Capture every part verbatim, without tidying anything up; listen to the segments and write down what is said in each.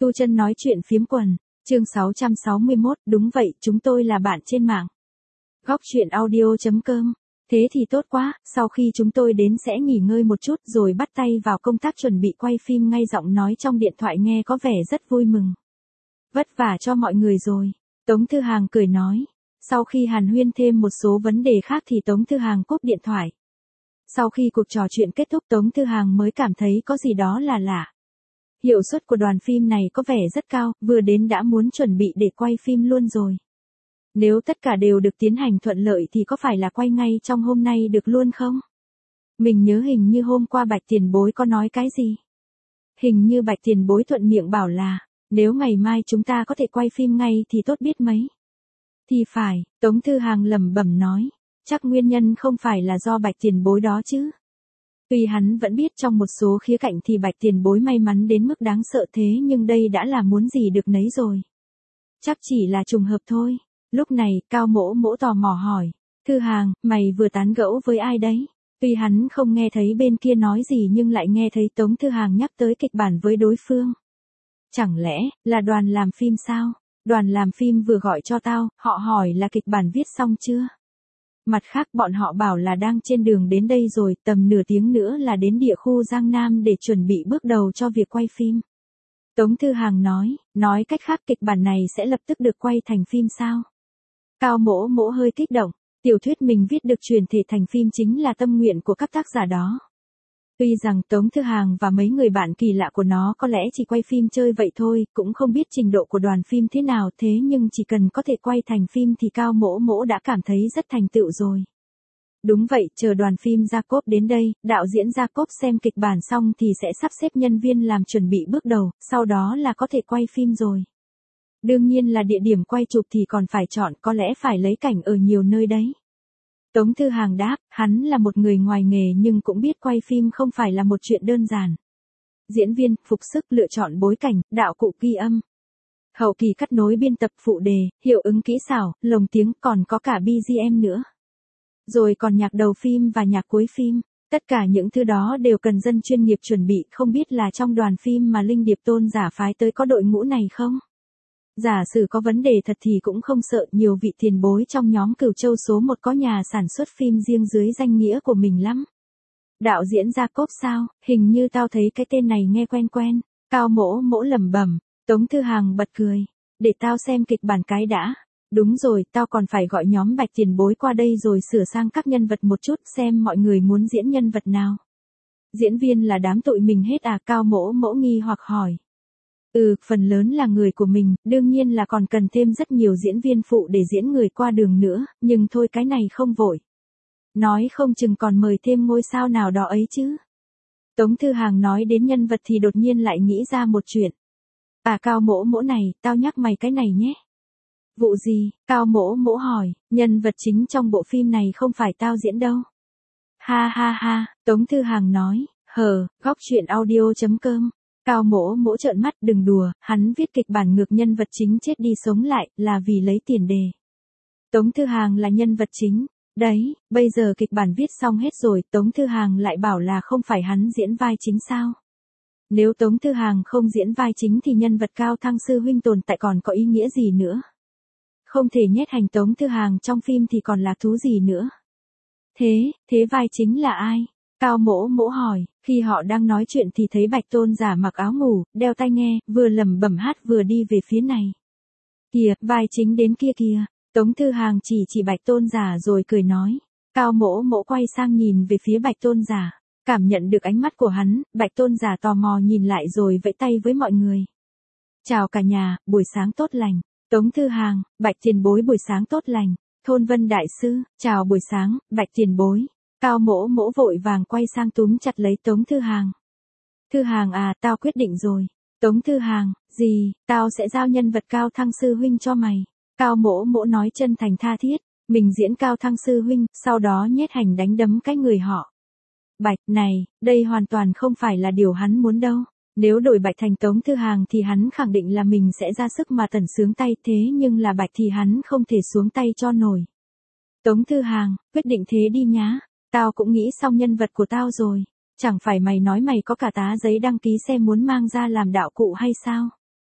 Tu Chân nói chuyện phiếm quần, chương sáu trăm sáu mươi mốt, đúng vậy, chúng tôi là bạn trên mạng. Góc truyện audio chấm com. Thế thì tốt quá, sau khi chúng tôi đến sẽ nghỉ ngơi một chút rồi bắt tay vào công tác chuẩn bị quay phim ngay. Giọng nói trong điện thoại nghe có vẻ rất vui mừng. Vất vả cho mọi người rồi. Tống Thư Hàng cười nói. Sau khi hàn huyên thêm một số vấn đề khác thì Tống Thư Hàng cúp điện thoại. Sau khi cuộc trò chuyện kết thúc, Tống Thư Hàng mới cảm thấy có gì đó là lạ. Hiệu suất của đoàn phim này có vẻ rất cao, vừa đến đã muốn chuẩn bị để quay phim luôn rồi. Nếu tất cả đều được tiến hành thuận lợi thì có phải là quay ngay trong hôm nay được luôn không? Mình nhớ hình như hôm qua Bạch Tiền Bối có nói cái gì? Hình như Bạch Tiền Bối thuận miệng bảo là, nếu ngày mai chúng ta có thể quay phim ngay thì tốt biết mấy. Thì phải, Tống Thư Hàng lẩm bẩm nói, chắc nguyên nhân không phải là do Bạch Tiền Bối đó chứ. Tuy hắn vẫn biết trong một số khía cạnh thì Bạch Tiền Bối may mắn đến mức đáng sợ thế nhưng đây đã là muốn gì được nấy rồi. Chắc chỉ là trùng hợp thôi. Lúc này, Cao Mỗ Mỗ tò mò hỏi, Thư Hàng, mày vừa tán gẫu với ai đấy? Tuy hắn không nghe thấy bên kia nói gì nhưng lại nghe thấy Tống Thư Hàng nhắc tới kịch bản với đối phương. Chẳng lẽ, là đoàn làm phim sao? Đoàn làm phim vừa gọi cho tao, họ hỏi là kịch bản viết xong chưa? Mặt khác bọn họ bảo là đang trên đường đến đây rồi, tầm nửa tiếng nữa là đến địa khu Giang Nam để chuẩn bị bước đầu cho việc quay phim. Tống Thư Hàng nói, nói cách khác kịch bản này sẽ lập tức được quay thành phim sao? Cao Mỗ Mỗ hơi kích động, tiểu thuyết mình viết được chuyển thể thành phim chính là tâm nguyện của các tác giả đó. Tuy rằng Tống Thư Hàng và mấy người bạn kỳ lạ của nó có lẽ chỉ quay phim chơi vậy thôi, cũng không biết trình độ của đoàn phim thế nào thế nhưng chỉ cần có thể quay thành phim thì Cao Mỗ Mỗ đã cảm thấy rất thành tựu rồi. Đúng vậy, chờ đoàn phim Jacob đến đây, đạo diễn Jacob xem kịch bản xong thì sẽ sắp xếp nhân viên làm chuẩn bị bước đầu, sau đó là có thể quay phim rồi. Đương nhiên là địa điểm quay chụp thì còn phải chọn, có lẽ phải lấy cảnh ở nhiều nơi đấy. Tống Thư Hàng đáp, hắn là một người ngoài nghề nhưng cũng biết quay phim không phải là một chuyện đơn giản. Diễn viên, phục sức, lựa chọn bối cảnh, đạo cụ ghi âm. Hậu kỳ cắt nối biên tập phụ đề, hiệu ứng kỹ xảo, lồng tiếng, còn có cả bê giê em nữa. Rồi còn nhạc đầu phim và nhạc cuối phim. Tất cả những thứ đó đều cần dân chuyên nghiệp chuẩn bị, không biết là trong đoàn phim mà Linh Điệp Tôn giả phái tới có đội ngũ này không? Giả sử có vấn đề thật thì cũng không sợ, nhiều vị tiền bối trong nhóm Cửu Châu số một có nhà sản xuất phim riêng dưới danh nghĩa của mình lắm. Đạo diễn Jacob sao, hình như tao thấy cái tên này nghe quen quen. Cao Mỗ Mỗ lẩm bẩm. Tống Thư Hàng bật cười. Để tao xem kịch bản cái đã. Đúng rồi, tao còn phải gọi nhóm Bạch Tiền Bối qua đây rồi sửa sang các nhân vật một chút xem mọi người muốn diễn nhân vật nào. Diễn viên là đám tụi mình hết à? Cao Mỗ Mỗ nghi hoặc hỏi. Ừ, phần lớn là người của mình, đương nhiên là còn cần thêm rất nhiều diễn viên phụ để diễn người qua đường nữa, nhưng thôi cái này không vội. Nói không chừng còn mời thêm ngôi sao nào đó ấy chứ. Tống Thư Hàng nói đến nhân vật thì đột nhiên lại nghĩ ra một chuyện. À Cao Mỗ Mỗ này, tao nhắc mày cái này nhé. Vụ gì? Cao Mỗ Mỗ hỏi, nhân vật chính trong bộ phim này không phải tao diễn đâu. Ha ha ha, Tống Thư Hàng nói, hờ, góc truyện audio chấm com. Cao Mỗ Mỗ trợn mắt, đừng đùa, hắn viết kịch bản ngược nhân vật chính chết đi sống lại, là vì lấy tiền đề. Tống Thư Hàng là nhân vật chính, đấy, bây giờ kịch bản viết xong hết rồi, Tống Thư Hàng lại bảo là không phải hắn diễn vai chính sao? Nếu Tống Thư Hàng không diễn vai chính thì nhân vật Cao Thăng Sư Huynh tồn tại còn có ý nghĩa gì nữa? Không thể nhét hành Tống Thư Hàng trong phim thì còn là thú gì nữa? Thế, thế vai chính là ai? Cao Mỗ Mỗ hỏi, khi họ đang nói chuyện thì thấy Bạch Tôn giả mặc áo ngủ, đeo tai nghe, vừa lẩm bẩm hát vừa đi về phía này. Kìa, vai chính đến kia kìa. Tống Thư Hàng chỉ chỉ Bạch Tôn giả rồi cười nói. Cao Mỗ Mỗ quay sang nhìn về phía Bạch Tôn giả. Cảm nhận được ánh mắt của hắn, Bạch Tôn giả tò mò nhìn lại rồi vẫy tay với mọi người. Chào cả nhà, buổi sáng tốt lành. Tống Thư Hàng, Bạch Tiền Bối buổi sáng tốt lành. Thôn Vân Đại Sư, chào buổi sáng, Bạch Tiền Bối. Cao Mỗ Mỗ vội vàng quay sang túm chặt lấy Tống Thư Hàng. Thư Hàng à, tao quyết định rồi. Tống Thư Hàng, gì, tao sẽ giao nhân vật Cao Thăng Sư Huynh cho mày. Cao Mỗ Mỗ nói chân thành tha thiết, mình diễn Cao Thăng Sư Huynh, sau đó nhét hành đánh đấm cái người họ. Bạch, này, đây hoàn toàn không phải là điều hắn muốn đâu. Nếu đổi Bạch thành Tống Thư Hàng thì hắn khẳng định là mình sẽ ra sức mà tẩn sướng tay, thế nhưng là Bạch thì hắn không thể xuống tay cho nổi. Tống Thư Hàng, quyết định thế đi nhá. Tao cũng nghĩ xong nhân vật của tao rồi. Chẳng phải mày nói mày có cả tá giấy đăng ký xe muốn mang ra làm đạo cụ hay sao?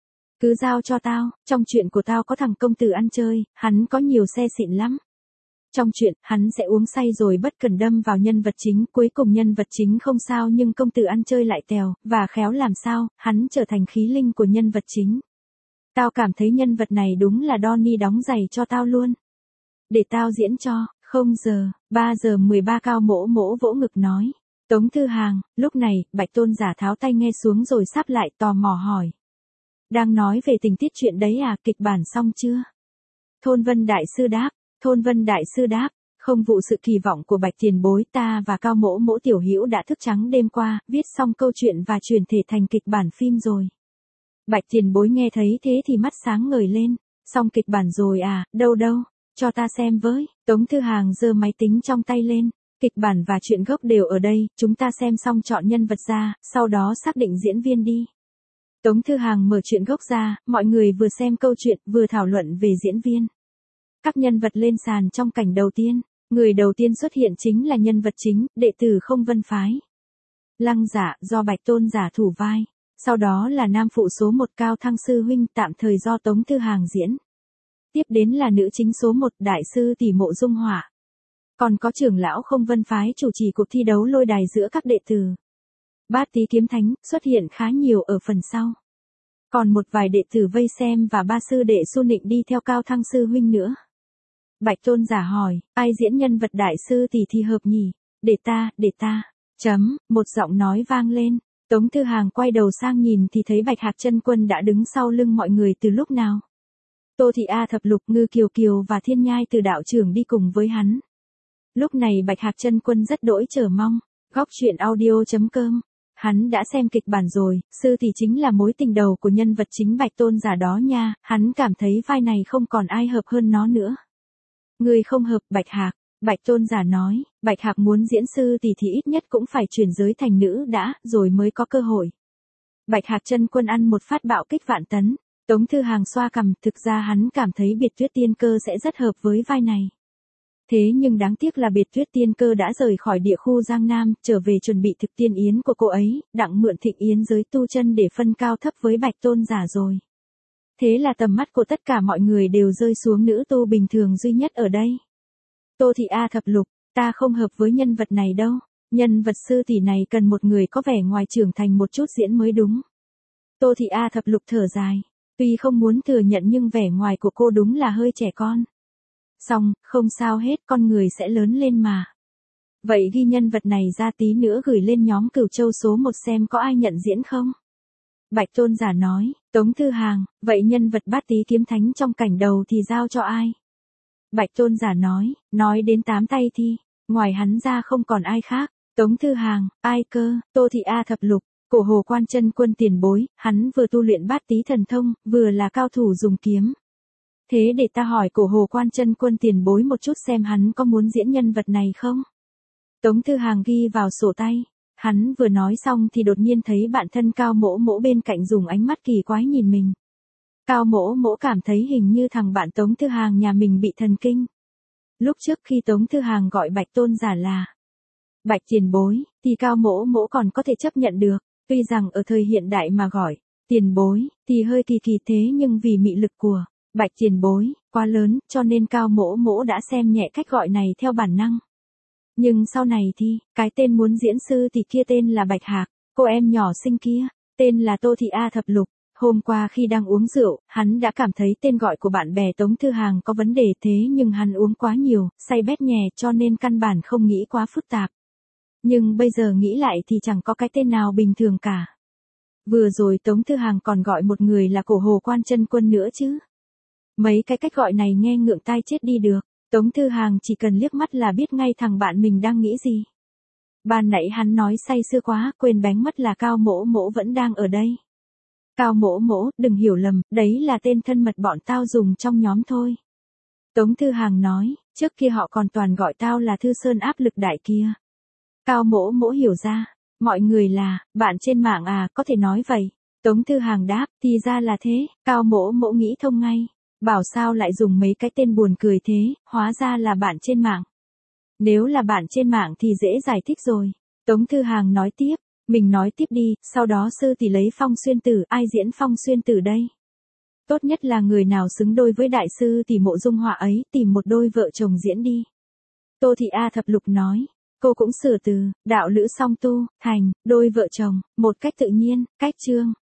Cứ giao cho tao, trong chuyện của tao có thằng công tử ăn chơi, hắn có nhiều xe xịn lắm. Trong chuyện, hắn sẽ uống say rồi bất cần đâm vào nhân vật chính, cuối cùng nhân vật chính không sao nhưng công tử ăn chơi lại tèo, và khéo làm sao, hắn trở thành khí linh của nhân vật chính. Tao cảm thấy nhân vật này đúng là Donnie đóng giày cho tao luôn. Để tao diễn cho, không giờ, ba giờ mười ba Cao Mỗ Mỗ vỗ ngực nói. Tống Thư Hàng, lúc này, Bạch Tôn Giả tháo tay nghe xuống rồi sắp lại tò mò hỏi. Đang nói về tình tiết chuyện đấy à, kịch bản xong chưa? Thôn Vân Đại Sư đáp, Thôn Vân Đại Sư đáp, không vụ sự kỳ vọng của Bạch tiền bối ta và Cao Mỗ Mỗ tiểu hữu đã thức trắng đêm qua, viết xong câu chuyện và chuyển thể thành kịch bản phim rồi. Bạch tiền bối nghe thấy thế thì mắt sáng ngời lên, xong kịch bản rồi à, đâu đâu, cho ta xem với. Tống Thư Hàng giơ máy tính trong tay lên, kịch bản và chuyện gốc đều ở đây, chúng ta xem xong chọn nhân vật ra, sau đó xác định diễn viên đi. Tống Thư Hàng mở chuyện gốc ra, mọi người vừa xem câu chuyện vừa thảo luận về diễn viên. Các nhân vật lên sàn trong cảnh đầu tiên, người đầu tiên xuất hiện chính là nhân vật chính, đệ tử Không Vân Phái. Lăng Giả do Bạch Tôn Giả thủ vai, sau đó là nam phụ số một Cao Thăng Sư Huynh tạm thời do Tống Thư Hàng diễn. Tiếp đến là nữ chính số một Đại sư tỷ Mộ Dung Hỏa. Còn có trưởng lão Không Vân Phái chủ trì cuộc thi đấu lôi đài giữa các đệ tử. Bát Tý Kiếm Thánh xuất hiện khá nhiều ở phần sau. Còn một vài đệ tử vây xem và ba sư đệ Su Nịnh đi theo Cao Thăng Sư Huynh nữa. Bạch Tôn Giả hỏi, ai diễn nhân vật đại sư tỷ thì hợp nhỉ? Để ta, để ta. Chấm, một giọng nói vang lên. Tống Thư Hàng quay đầu sang nhìn thì thấy Bạch Hạc Chân Quân đã đứng sau lưng mọi người từ lúc nào. Tô Thị A Thập Lục, Ngư Kiều Kiều và Thiên Nhai Từ đạo trưởng đi cùng với hắn. Lúc này Bạch Hạc Chân Quân rất đỗi chờ mong. Góc truyện audio chấm com. Hắn đã xem kịch bản rồi, sư tỷ chính là mối tình đầu của nhân vật chính Bạch Tôn Giả đó nha, hắn cảm thấy vai này không còn ai hợp hơn nó nữa. Người không hợp, Bạch Hạc. Bạch Tôn Giả nói, Bạch Hạc muốn diễn sư tỷ thì ít nhất cũng phải chuyển giới thành nữ đã, rồi mới có cơ hội. Bạch Hạc Chân Quân ăn một phát bạo kích vạn tấn. Tống Thư Hàng xoa cằm, thực ra hắn cảm thấy Biệt Tuyết Tiên Cơ sẽ rất hợp với vai này. Thế nhưng đáng tiếc là Biệt Tuyết Tiên Cơ đã rời khỏi địa khu Giang Nam, trở về chuẩn bị thực tiên yến của cô ấy, đặng mượn thịnh yến giới tu chân để phân cao thấp với Bạch Tôn Giả rồi. Thế là tầm mắt của tất cả mọi người đều rơi xuống nữ tu bình thường duy nhất ở đây. Tô Thị A Thập Lục, ta không hợp với nhân vật này đâu, nhân vật sư tỷ này cần một người có vẻ ngoài trưởng thành một chút diễn mới đúng. Tô Thị A Thập Lục thở dài, tuy không muốn thừa nhận nhưng vẻ ngoài của cô đúng là hơi trẻ con. Xong, không sao hết, con người sẽ lớn lên mà. Vậy ghi nhân vật này ra tí nữa gửi lên nhóm Cửu Châu số một xem có ai nhận diễn không? Bạch Tôn Giả nói, Tống Thư Hàng, vậy nhân vật Bát Tý Kiếm Thánh trong cảnh đầu thì giao cho ai? Bạch Tôn Giả nói, nói đến tám tay thì, ngoài hắn ra không còn ai khác. Tống Thư Hàng, ai cơ? Tô Thị A Thập Lục, Cổ Hồ Quan Chân Quân tiền bối, hắn vừa tu luyện Bát Tý thần thông, vừa là cao thủ dùng kiếm. Thế để ta hỏi Cổ Hồ Quan Chân Quân tiền bối một chút xem hắn có muốn diễn nhân vật này không? Tống Thư Hàng ghi vào sổ tay. Hắn vừa nói xong thì đột nhiên thấy bạn thân Cao Mỗ Mỗ bên cạnh dùng ánh mắt kỳ quái nhìn mình. Cao Mỗ Mỗ cảm thấy hình như thằng bạn Tống Thư Hàng nhà mình bị thần kinh. Lúc trước khi Tống Thư Hàng gọi Bạch Tôn Giả là Bạch tiền bối, thì Cao Mỗ Mỗ còn có thể chấp nhận được, tuy rằng ở thời hiện đại mà gọi tiền bối thì hơi kỳ kỳ thế nhưng vì mị lực của Bạch tiền bối quá lớn, cho nên Cao Mỗ Mỗ đã xem nhẹ cách gọi này theo bản năng. Nhưng sau này thì, cái tên muốn diễn sư thì kia tên là Bạch Hạc, cô em nhỏ xinh kia, tên là Tô Thị A Thập Lục. Hôm qua khi đang uống rượu, hắn đã cảm thấy tên gọi của bạn bè Tống Thư Hàng có vấn đề thế nhưng hắn uống quá nhiều, say bét nhè cho nên căn bản không nghĩ quá phức tạp. Nhưng bây giờ nghĩ lại thì chẳng có cái tên nào bình thường cả. Vừa rồi Tống Thư Hàng còn gọi một người là Cổ Hồ Quan Chân Quân nữa chứ. Mấy cái cách gọi này nghe ngượng tai chết đi được. Tống Thư Hàng chỉ cần liếc mắt là biết ngay thằng bạn mình đang nghĩ gì. Ban nãy hắn nói say sưa quá, quên bén mất là Cao Mỗ Mỗ vẫn đang ở đây. Cao Mỗ Mỗ, đừng hiểu lầm, đấy là tên thân mật bọn tao dùng trong nhóm thôi. Tống Thư Hàng nói, trước kia họ còn toàn gọi tao là Thư Sơn áp lực đại kia. Cao Mỗ Mỗ hiểu ra, mọi người là, bạn trên mạng à, có thể nói vậy. Tống Thư Hàng đáp, thì ra là thế, Cao Mỗ Mỗ nghĩ thông ngay. Bảo sao lại dùng mấy cái tên buồn cười thế, hóa ra là bạn trên mạng. Nếu là bạn trên mạng thì dễ giải thích rồi. Tống Thư Hàng nói tiếp, mình nói tiếp đi, sau đó sư tỷ lấy Phong Xuyên Tử, ai diễn Phong Xuyên Tử đây? Tốt nhất là người nào xứng đôi với đại sư tỷ Mộ Dung Họa ấy, tìm một đôi vợ chồng diễn đi. Tô Thị A Thập Lục nói. Cô cũng sửa từ, đạo lữ song tu, thành, đôi vợ chồng, một cách tự nhiên, cách chương.